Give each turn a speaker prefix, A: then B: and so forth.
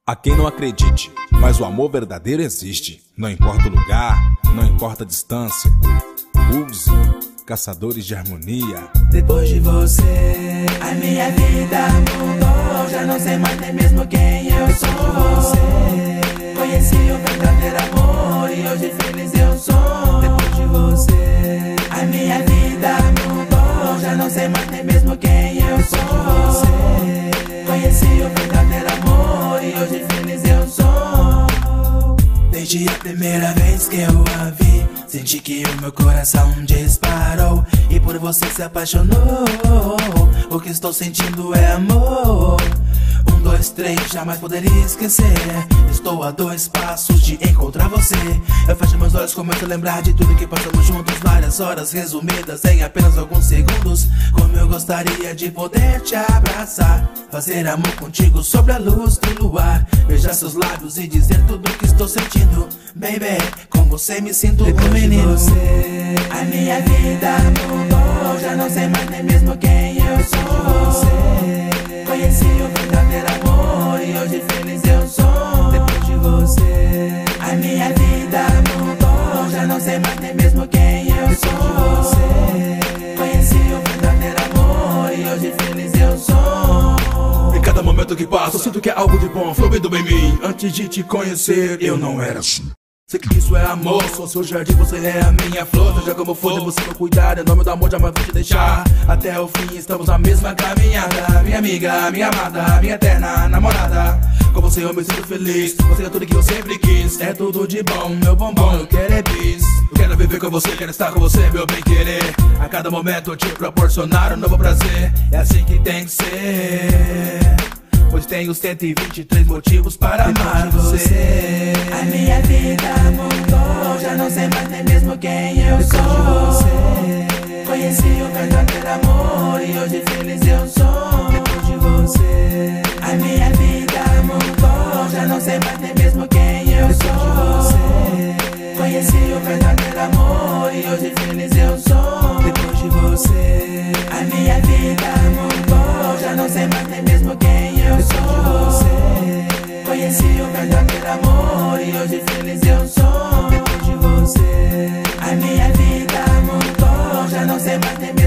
A: Há quem não acredite, mas o amor verdadeiro existe. Não importa o lugar, não importa a distância. Use caçadores de harmonia.
B: Depois de você, a minha vida mudou. Já não sei mais nem mesmo quem eu sou. Você, conheci o verdadeiro amor e hoje feliz eu sou. Depois de você, a minha vida mudou. Já não sei mais nem mesmo quem eu sou. Você, conheci o verdadeiro amor e hoje feliz eu sou. Desde a primeira vez que eu a vi, senti que o meu coração disparou e por você se apaixonou. O que estou sentindo é amor. 1, 2, 3, jamais poderia esquecer. Estou a 2 passos de encontrar você. Eu fecho meus olhos, começo a lembrar de tudo que passamos juntos. Várias horas resumidas em apenas alguns segundos. Como eu gostaria de poder te abraçar, fazer amor contigo sobre a luz do luar, beijar seus lábios e dizer tudo o que estou sentindo. Baby, com você me sinto um menino. Você, a minha vida mudou. Já não sei mais nem mesmo quem eu sou. Você, conheci o verdadeiro amor e hoje feliz eu sou. Depois de você, a minha vida mudou. Já não sei mais nem mesmo quem eu sou. Você, conheci o verdadeiro amor e hoje feliz eu sou.
C: Em cada momento que passa, eu sinto que é algo de bom fluindo em mim. Antes de te conhecer, eu não era assim. Sei que isso é amor, sou seu jardim, você é a minha flor. Seja como for, você meu cuidar, em nome do amor jamais vou te deixar. Até o fim estamos na mesma caminhada. Minha amiga, minha amada, minha eterna namorada. Com você eu me sinto feliz, você é tudo que eu sempre quis. É tudo de bom, meu bombom, eu quero é bis. Eu quero viver com você, quero estar com você, meu bem querer. A cada momento eu te proporcionar um novo prazer. É assim que tem que ser, pois tenho 123 motivos para amar você.
B: A minha vida mudou. Já não sei mais nem mesmo quem eu sou. Você, conheci o verdadeiro amor e hoje feliz eu sou. Depois de você, a minha vida mudou. Já não sei mais nem mesmo quem eu sou. Você, conheci o verdadeiro amor e hoje feliz eu sou. Depois de você, a minha vida mudou. Já não sei mais nem mesmo quem eu sou. Você, conheci o verdadeiro amor e hoje feliz eu sou. Depois de você, a minha vida mudou. Já não sei mais nem